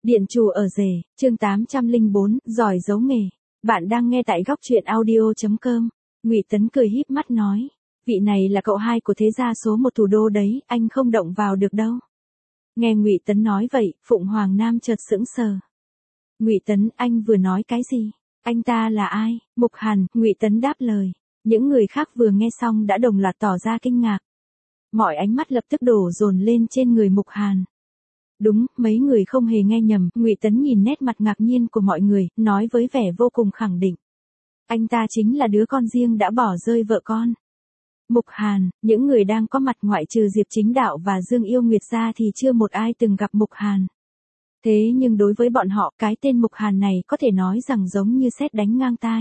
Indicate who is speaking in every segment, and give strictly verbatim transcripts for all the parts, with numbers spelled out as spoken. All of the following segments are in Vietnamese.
Speaker 1: Điện chủ ở rể, chương tám trăm lẻ bốn, giỏi giấu nghề. Bạn đang nghe tại góc truyện audio chấm com. Ngụy Tấn cười híp mắt nói, vị này là cậu hai của thế gia số một thủ đô đấy, anh không động vào được đâu. Nghe Ngụy Tấn nói vậy, Phụng Hoàng Nam chợt sững sờ. Ngụy Tấn, anh vừa nói cái gì? Anh ta là ai? Mục Hàn, Ngụy Tấn đáp lời. Những người khác vừa nghe xong đã đồng loạt tỏ ra kinh ngạc. Mọi ánh mắt lập tức đổ dồn lên trên người Mục Hàn. Đúng, mấy người không hề nghe nhầm, Ngụy Tấn nhìn nét mặt ngạc nhiên của mọi người, nói với vẻ vô cùng khẳng định. Anh ta chính là đứa con riêng đã bỏ rơi vợ con. Mục Hàn, những người đang có mặt ngoại trừ Diệp Chính Đạo và Dương Yêu Nguyệt ra thì chưa một ai từng gặp Mục Hàn. Thế nhưng đối với bọn họ, cái tên Mục Hàn này có thể nói rằng giống như sét đánh ngang tai.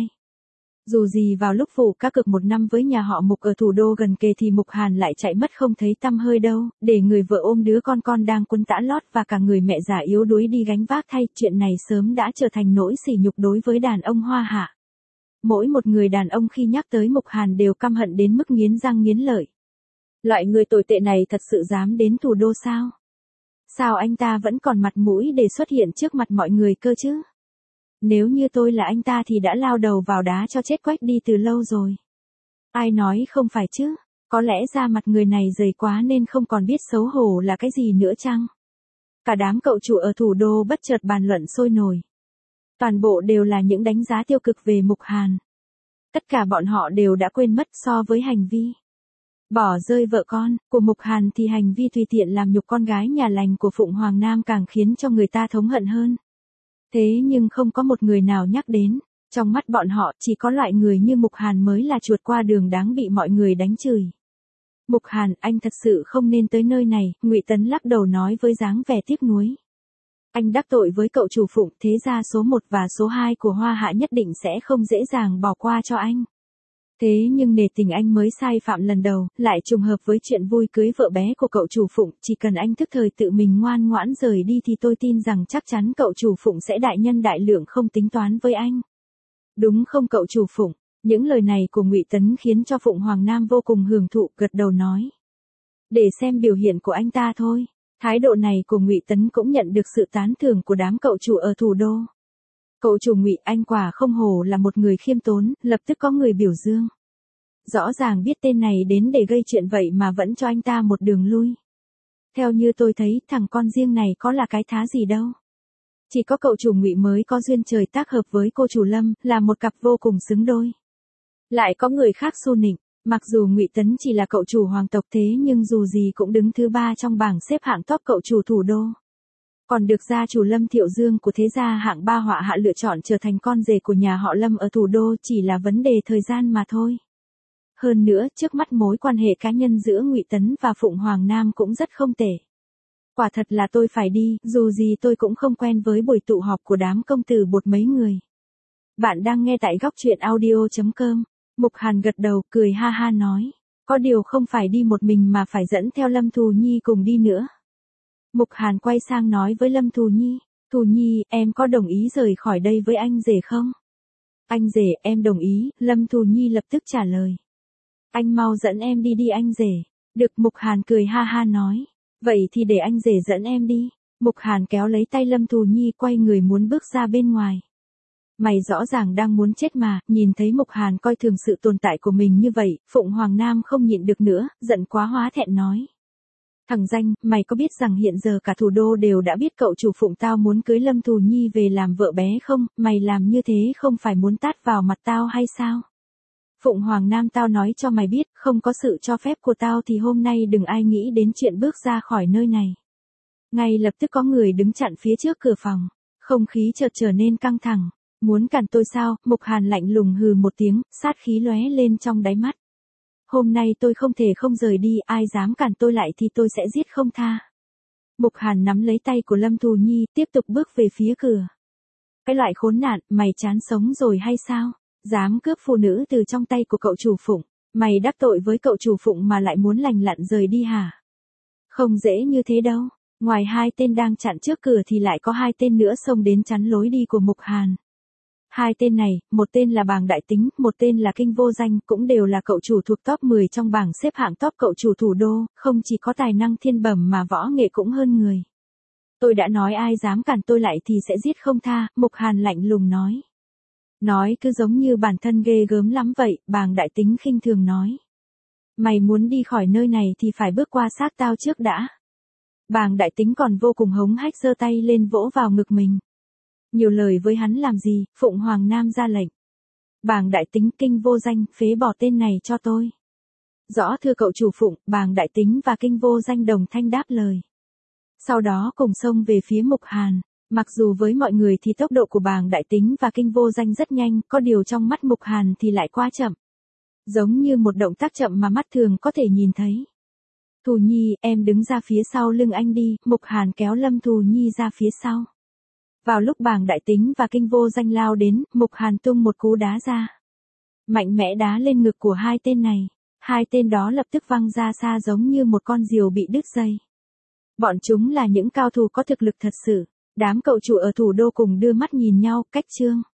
Speaker 1: Dù gì vào lúc vụ cá cược một năm với nhà họ Mục ở thủ đô gần kề thì Mục Hàn lại chạy mất không thấy tăm hơi đâu, để người vợ ôm đứa con con đang quấn tã lót và cả người mẹ già yếu đuối đi gánh vác thay, chuyện này sớm đã trở thành nỗi sỉ nhục đối với đàn ông Hoa Hạ. Mỗi một người đàn ông khi nhắc tới Mục Hàn đều căm hận đến mức nghiến răng nghiến lợi. Loại người tồi tệ này thật sự dám đến thủ đô sao? Sao anh ta vẫn còn mặt mũi để xuất hiện trước mặt mọi người cơ chứ? Nếu như tôi là anh ta thì đã lao đầu vào đá cho chết quách đi từ lâu rồi. Ai nói không phải chứ? Có lẽ da mặt người này dày quá nên không còn biết xấu hổ là cái gì nữa chăng? Cả đám cậu chủ ở thủ đô bất chợt bàn luận sôi nổi. Toàn bộ đều là những đánh giá tiêu cực về Mục Hàn. Tất cả bọn họ đều đã quên mất so với hành vi bỏ rơi vợ con của Mục Hàn thì hành vi tùy tiện làm nhục con gái nhà lành của Phụng Hoàng Nam càng khiến cho người ta thống hận hơn. Thế nhưng không có một người nào nhắc đến, trong mắt bọn họ chỉ có loại người như Mục Hàn mới là chuột qua đường đáng bị mọi người đánh chửi. Mục Hàn, anh thật sự không nên tới nơi này, Ngụy Tấn lắc đầu nói với dáng vẻ tiếc nuối. Anh đắc tội với cậu chủ Phụng, thế gia số một và số hai của Hoa Hạ nhất định sẽ không dễ dàng bỏ qua cho anh. Thế nhưng nể tình anh mới sai phạm lần đầu, lại trùng hợp với chuyện vui cưới vợ bé của cậu chủ Phụng, chỉ cần anh thức thời tự mình ngoan ngoãn rời đi thì tôi tin rằng chắc chắn cậu chủ Phụng sẽ đại nhân đại lượng không tính toán với anh. Đúng không cậu chủ Phụng? Những lời này của Ngụy Tấn khiến cho Phụng Hoàng Nam vô cùng hưởng thụ, gật đầu nói. Để xem biểu hiện của anh ta thôi. Thái độ này của Ngụy Tấn cũng nhận được sự tán thưởng của đám cậu chủ ở thủ đô. Cậu chủ Ngụy, anh quả không hổ là một người khiêm tốn, lập tức có người biểu dương. Rõ ràng biết tên này đến để gây chuyện vậy mà vẫn cho anh ta một đường lui. Theo như tôi thấy, thằng con riêng này có là cái thá gì đâu. Chỉ có cậu chủ Ngụy mới có duyên trời tác hợp với cô chủ Lâm, là một cặp vô cùng xứng đôi. Lại có người khác xu nịnh, mặc dù Ngụy Tấn chỉ là cậu chủ hoàng tộc thế nhưng dù gì cũng đứng thứ ba trong bảng xếp hạng top cậu chủ thủ đô. Còn được gia chủ Lâm Thiệu Dương của thế gia hạng ba Họa Hạ lựa chọn trở thành con rể của nhà họ Lâm ở thủ đô chỉ là vấn đề thời gian mà thôi. Hơn nữa, trước mắt mối quan hệ cá nhân giữa Ngụy Tấn và Phụng Hoàng Nam cũng rất không tệ. Quả thật là tôi phải đi, dù gì tôi cũng không quen với buổi tụ họp của đám công tử bột mấy người. Bạn đang nghe tại góc truyện audio chấm com. Mục Hàn gật đầu, cười ha ha nói. Có điều không phải đi một mình mà phải dẫn theo Lâm Thù Nhi cùng đi nữa. Mục Hàn quay sang nói với Lâm Thù Nhi. Thù Nhi, em có đồng ý rời khỏi đây với anh rể không? Anh rể, em đồng ý, Lâm Thù Nhi lập tức trả lời. Anh mau dẫn em đi đi anh rể. Được, Mục Hàn cười ha ha nói. Vậy thì để anh rể dẫn em đi. Mục Hàn kéo lấy tay Lâm Thù Nhi quay người muốn bước ra bên ngoài. Mày rõ ràng đang muốn chết mà, nhìn thấy Mục Hàn coi thường sự tồn tại của mình như vậy, Phụng Hoàng Nam không nhịn được nữa, giận quá hóa thẹn nói. Thằng danh, mày có biết rằng hiện giờ cả thủ đô đều đã biết cậu chủ Phụng tao muốn cưới Lâm Thù Nhi về làm vợ bé không, mày làm như thế không phải muốn tát vào mặt tao hay sao? Phụng Hoàng Nam, tao nói cho mày biết, không có sự cho phép của tao thì hôm nay đừng ai nghĩ đến chuyện bước ra khỏi nơi này. Ngay lập tức có người đứng chặn phía trước cửa phòng, không khí chợt trở nên căng thẳng. Muốn cản tôi sao? Mục Hàn lạnh lùng hừ một tiếng, sát khí lóe lên trong đáy mắt. Hôm nay tôi không thể không rời đi, ai dám cản tôi lại thì tôi sẽ giết không tha. Mục Hàn nắm lấy tay của Lâm Thù Nhi, tiếp tục bước về phía cửa. Cái loại khốn nạn, mày chán sống rồi hay sao? Dám cướp phụ nữ từ trong tay của cậu chủ Phụng, mày đắc tội với cậu chủ Phụng mà lại muốn lành lặn rời đi hả? Không dễ như thế đâu. Ngoài hai tên đang chặn trước cửa thì lại có hai tên nữa xông đến chắn lối đi của Mục Hàn. Hai tên này, một tên là Bàng Đại Tính, một tên là Kinh Vô Danh, cũng đều là cậu chủ thuộc top mười trong bảng xếp hạng top cậu chủ thủ đô, không chỉ có tài năng thiên bẩm mà võ nghệ cũng hơn người. Tôi đã nói ai dám cản tôi lại thì sẽ giết không tha, Mục Hàn lạnh lùng nói. Nói cứ giống như bản thân ghê gớm lắm vậy, Bàng Đại Tính khinh thường nói. Mày muốn đi khỏi nơi này thì phải bước qua xác tao trước đã. Bàng Đại Tính còn vô cùng hống hách giơ tay lên vỗ vào ngực mình. Nhiều lời với hắn làm gì, Phụng Hoàng Nam ra lệnh. Bàng Đại Tính Kinh Vô Danh, phế bỏ tên này cho tôi. Rõ thưa cậu chủ Phụng, Bàng Đại Tính và Kinh Vô Danh đồng thanh đáp lời. Sau đó cùng xông về phía Mục Hàn. Mặc dù với mọi người thì tốc độ của Bàng Đại Tính và Kinh Vô Danh rất nhanh, có điều trong mắt Mục Hàn thì lại quá chậm. Giống như một động tác chậm mà mắt thường có thể nhìn thấy. Thù Nhi, em đứng ra phía sau lưng anh đi, Mục Hàn kéo Lâm Thù Nhi ra phía sau. Vào lúc Bàng Đại Tính và Kinh Vô Danh lao đến, Mục Hàn tung một cú đá ra. Mạnh mẽ đá lên ngực của hai tên này. Hai tên đó lập tức văng ra xa giống như một con diều bị đứt dây. Bọn chúng là những cao thủ có thực lực thật sự. Đám cậu chủ ở thủ đô cùng đưa mắt nhìn nhau, cách chương.